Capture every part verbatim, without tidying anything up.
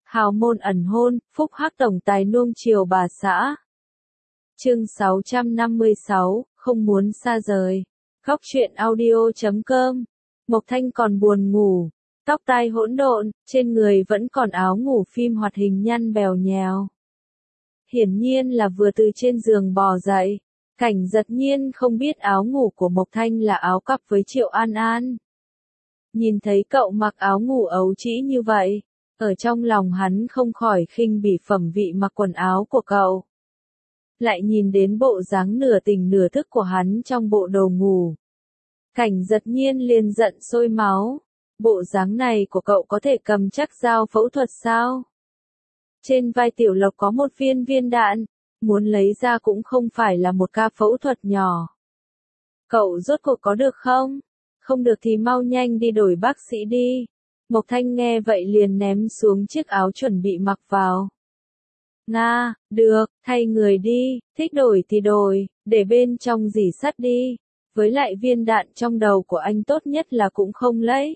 Hào môn ẩn hôn, phúc hắc tổng tài nuông chiều bà xã. Chương sáu trăm năm mươi sáu, không muốn xa rời. Góc truyện audio chấm com. Mộc Thanh còn buồn ngủ, tóc tai hỗn độn, trên người vẫn còn áo ngủ phim hoạt hình nhăn bèo nhèo. Hiển nhiên là vừa từ trên giường bò dậy. Cảnh Giật Nhiên không biết áo ngủ của Mộc Thanh là áo cặp với Triệu An An. Nhìn thấy cậu mặc áo ngủ ấu trĩ như vậy, ở trong lòng hắn không khỏi khinh bỉ phẩm vị mặc quần áo của cậu. Lại nhìn đến bộ dáng nửa tỉnh nửa thức của hắn trong bộ đồ ngủ. Cảnh Giật Nhiên liền giận sôi máu. Bộ dáng này của cậu có thể cầm chắc dao phẫu thuật sao? Trên vai Tiểu Lộc có một viên viên đạn, muốn lấy ra cũng không phải là một ca phẫu thuật nhỏ. Cậu rốt cuộc có được không? Không được thì mau nhanh đi đổi bác sĩ đi. Mộc Thanh nghe vậy liền ném xuống chiếc áo chuẩn bị mặc vào. Nga, được, thay người đi, thích đổi thì đổi, để bên trong rỉ sắt đi. Với lại viên đạn trong đầu của anh tốt nhất là cũng không lấy.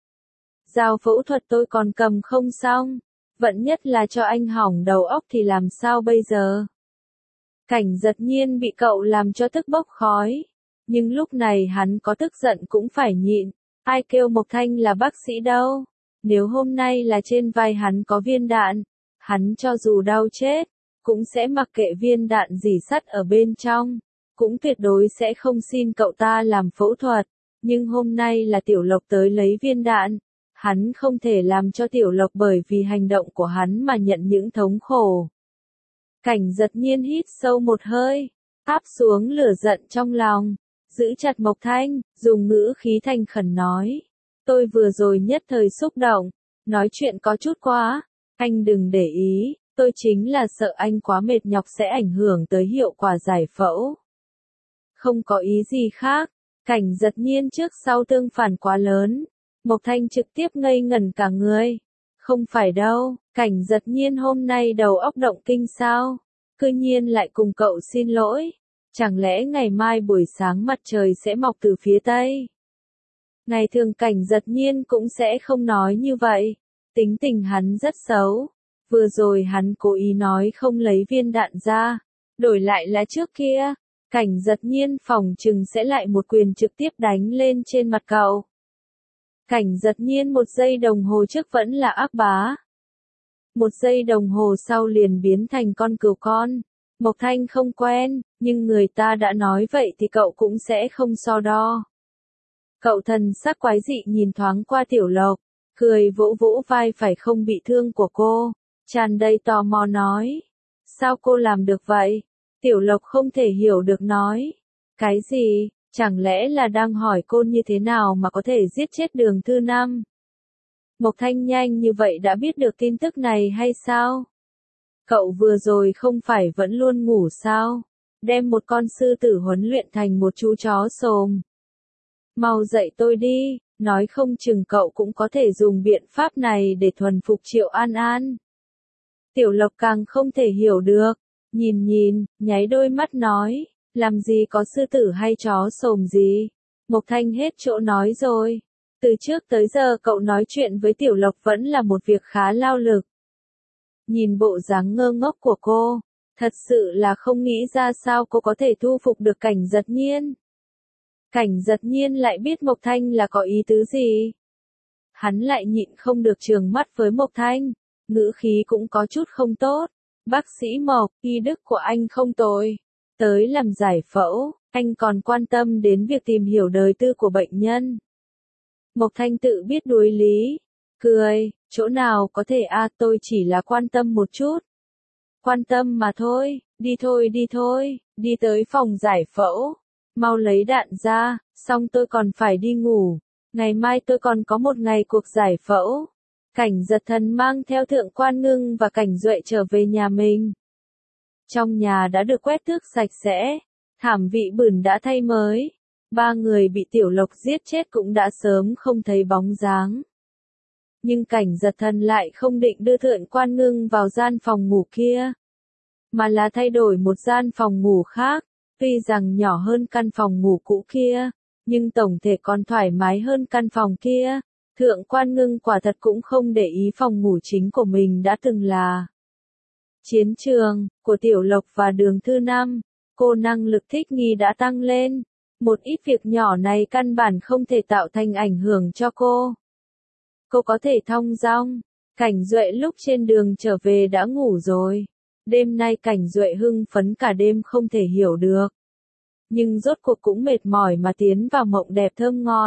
Dao phẫu thuật tôi còn cầm không xong, vẫn nhất là cho anh hỏng đầu óc thì làm sao bây giờ? Cảnh Giật Nhiên bị cậu làm cho tức bốc khói, nhưng lúc này hắn có tức giận cũng phải nhịn, ai kêu Mộc Thanh là bác sĩ đâu, nếu hôm nay là trên vai hắn có viên đạn, hắn cho dù đau chết, cũng sẽ mặc kệ viên đạn rỉ sắt ở bên trong, cũng tuyệt đối sẽ không xin cậu ta làm phẫu thuật, nhưng hôm nay là Tiểu Lộc tới lấy viên đạn, hắn không thể làm cho Tiểu Lộc bởi vì hành động của hắn mà nhận những thống khổ. Cảnh Giật Nhiên hít sâu một hơi, áp xuống lửa giận trong lòng, giữ chặt Mộc Thanh, dùng ngữ khí thành khẩn nói. Tôi vừa rồi nhất thời xúc động, nói chuyện có chút quá, anh đừng để ý, tôi chính là sợ anh quá mệt nhọc sẽ ảnh hưởng tới hiệu quả giải phẫu. Không có ý gì khác, Cảnh Giật Nhiên trước sau tương phản quá lớn, Mộc Thanh trực tiếp ngây ngẩn cả người. Không phải đâu, Cảnh Giật Nhiên hôm nay đầu óc động kinh sao? Cư nhiên lại cùng cậu xin lỗi. Chẳng lẽ ngày mai buổi sáng mặt trời sẽ mọc từ phía tây? Ngày thường Cảnh Giật Nhiên cũng sẽ không nói như vậy. Tính tình hắn rất xấu. Vừa rồi hắn cố ý nói không lấy viên đạn ra. Đổi lại là trước kia. Cảnh Giật Nhiên phòng chừng sẽ lại một quyền trực tiếp đánh lên trên mặt cậu. Cảnh Giật Nhiên một giây đồng hồ trước vẫn là ác bá. Một giây đồng hồ sau liền biến thành con cừu con. Mộc Thanh không quen, nhưng người ta đã nói vậy thì cậu cũng sẽ không so đo. Cậu thần sắc quái dị nhìn thoáng qua Tiểu Lộc, cười vỗ vỗ vai phải không bị thương của cô, tràn đầy tò mò nói. Sao cô làm được vậy? Tiểu Lộc không thể hiểu được nói. Cái gì? Chẳng lẽ là đang hỏi cô như thế nào mà có thể giết chết Đường Thư Năm? Mộc Thanh nhanh như vậy đã biết được tin tức này hay sao? Cậu vừa rồi không phải vẫn luôn ngủ sao? Đem một con sư tử huấn luyện thành một chú chó xồm. Mau dậy tôi đi, nói không chừng cậu cũng có thể dùng biện pháp này để thuần phục Triệu An An. Tiểu Lộc càng không thể hiểu được, nhìn nhìn, nháy đôi mắt nói. Làm gì có sư tử hay chó xồm gì? Mộc Thanh hết chỗ nói rồi. Từ trước tới giờ cậu nói chuyện với Tiểu Lộc vẫn là một việc khá lao lực. Nhìn bộ dáng ngơ ngốc của cô, thật sự là không nghĩ ra sao cô có thể thu phục được Cảnh Giật Nhiên. Cảnh Giật Nhiên lại biết Mộc Thanh là có ý tứ gì. Hắn lại nhịn không được trừng mắt với Mộc Thanh, ngữ khí cũng có chút không tốt. Bác sĩ Mộc, y đức của anh không tồi. Tới làm giải phẫu, anh còn quan tâm đến việc tìm hiểu đời tư của bệnh nhân. Mộc Thanh tự biết đối lý, cười, chỗ nào có thể a à, tôi chỉ là quan tâm một chút. Quan tâm mà thôi, đi thôi đi thôi, đi tới phòng giải phẫu, mau lấy đạn ra, xong tôi còn phải đi ngủ, ngày mai tôi còn có một ngày cuộc giải phẫu. Cảnh Giật Thần mang theo Thượng Quan Ngưng và Cảnh Duệ trở về nhà mình. Trong nhà đã được quét tước sạch sẽ, thảm vị bẩn đã thay mới, ba người bị Tiểu Lộc giết chết cũng đã sớm không thấy bóng dáng. Nhưng Cảnh Giật Thần lại không định đưa Thượng Quan Ngưng vào gian phòng ngủ kia, mà là thay đổi một gian phòng ngủ khác, tuy rằng nhỏ hơn căn phòng ngủ cũ kia, nhưng tổng thể còn thoải mái hơn căn phòng kia, Thượng Quan Ngưng quả thật cũng không để ý phòng ngủ chính của mình đã từng là chiến trường của Tiểu Lộc và Đường Thư Năm. Cô năng lực thích nghi đã tăng lên. Một ít việc nhỏ này căn bản không thể tạo thành ảnh hưởng cho cô. Cô có thể thong dong. Cảnh Duệ lúc trên đường trở về đã ngủ rồi. Đêm nay Cảnh Duệ hưng phấn cả đêm không thể hiểu được. Nhưng rốt cuộc cũng mệt mỏi mà tiến vào mộng đẹp thơm ngọt.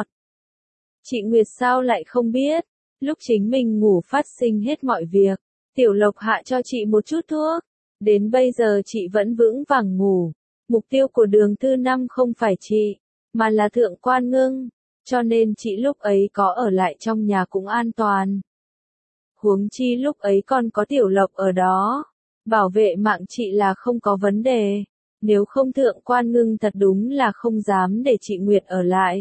Chị Nguyệt sao lại không biết, lúc chính mình ngủ phát sinh hết mọi việc. Tiểu Lộc hạ cho chị một chút thuốc. Đến bây giờ chị vẫn vững vàng ngủ. Mục tiêu của Đường Thư Năm không phải chị, mà là Thượng Quan Ngưng. Cho nên chị lúc ấy có ở lại trong nhà cũng an toàn. Huống chi lúc ấy còn có Tiểu Lộc ở đó. Bảo vệ mạng chị là không có vấn đề. Nếu không Thượng Quan Ngưng thật đúng là không dám để chị Nguyệt ở lại.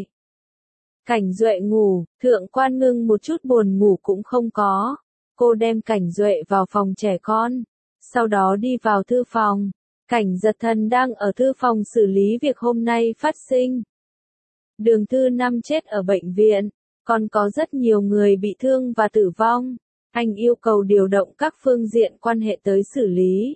Cảnh Duệ ngủ, Thượng Quan Ngưng một chút buồn ngủ cũng không có. Cô đem Cảnh Duệ vào phòng trẻ con. Sau đó đi vào thư phòng. Cảnh Giật Thần đang ở thư phòng xử lý việc hôm nay phát sinh. Đường Thư Năm chết ở bệnh viện. Còn có rất nhiều người bị thương và tử vong. Anh yêu cầu điều động các phương diện quan hệ tới xử lý.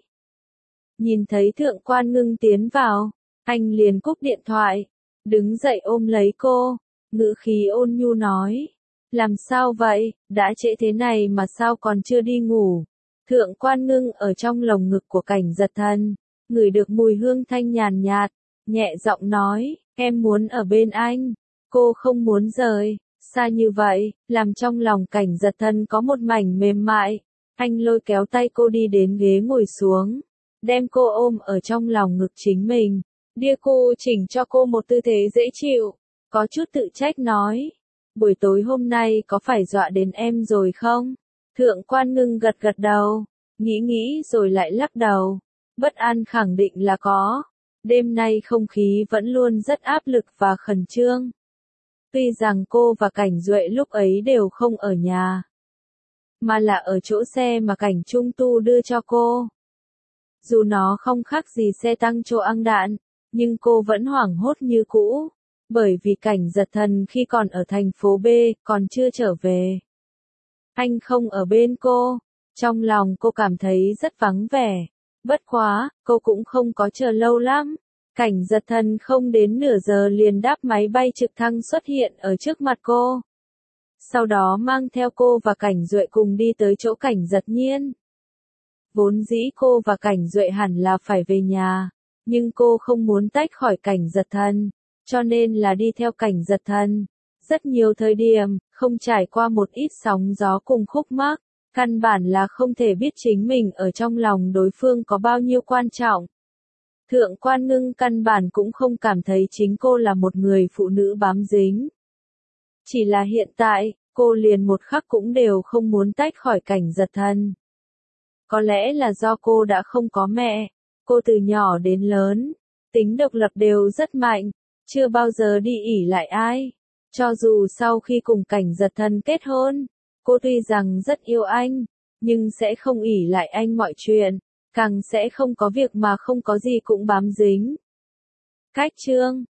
Nhìn thấy Thượng Quan Ngưng tiến vào, anh liền cúp điện thoại, đứng dậy ôm lấy cô, ngữ khí ôn nhu nói. Làm sao vậy, đã trễ thế này mà sao còn chưa đi ngủ? Thượng Quan Ngưng ở trong lồng ngực của Cảnh Giật Thần, ngửi được mùi hương thanh nhàn nhạt, nhẹ giọng nói, em muốn ở bên anh, cô không muốn rời. Xa như vậy, làm trong lòng Cảnh Giật Thần có một mảnh mềm mại. Anh lôi kéo tay cô đi đến ghế ngồi xuống, đem cô ôm ở trong lòng ngực chính mình. Đia cô chỉnh cho cô một tư thế dễ chịu, có chút tự trách nói. Buổi tối hôm nay có phải dọa đến em rồi không? Thượng Quan Ngưng gật gật đầu, nghĩ nghĩ rồi lại lắc đầu. Bất an khẳng định là có. Đêm nay không khí vẫn luôn rất áp lực và khẩn trương. Tuy rằng cô và Cảnh Duệ lúc ấy đều không ở nhà, mà là ở chỗ xe mà Cảnh Trung Tu đưa cho cô. Dù nó không khác gì xe tăng chỗ ăn đạn, nhưng cô vẫn hoảng hốt như cũ, bởi vì Cảnh Giật Thần khi còn ở thành phố B, còn chưa trở về. Anh không ở bên cô, trong lòng cô cảm thấy rất vắng vẻ. Bất quá, cô cũng không có chờ lâu lắm. Cảnh Giật Thần không đến nửa giờ liền đáp máy bay trực thăng xuất hiện ở trước mặt cô. Sau đó mang theo cô và Cảnh Duệ cùng đi tới chỗ Cảnh Giật Nhiên. Vốn dĩ cô và Cảnh Duệ hẳn là phải về nhà, nhưng cô không muốn tách khỏi Cảnh Giật Thần, cho nên là đi theo Cảnh Giật Thần. Rất nhiều thời điểm, không trải qua một ít sóng gió cùng khúc mắc, căn bản là không thể biết chính mình ở trong lòng đối phương có bao nhiêu quan trọng. Thượng Quan Ngưng căn bản cũng không cảm thấy chính cô là một người phụ nữ bám dính. Chỉ là hiện tại, cô liền một khắc cũng đều không muốn tách khỏi Cảnh Giật Thần. Có lẽ là do cô đã không có mẹ, cô từ nhỏ đến lớn, tính độc lập đều rất mạnh, chưa bao giờ đi ỷ lại ai. Cho dù sau khi cùng Cảnh Giật Thần kết hôn, cô tuy rằng rất yêu anh, nhưng sẽ không ỷ lại anh mọi chuyện, càng sẽ không có việc mà không có gì cũng bám dính. Cách chương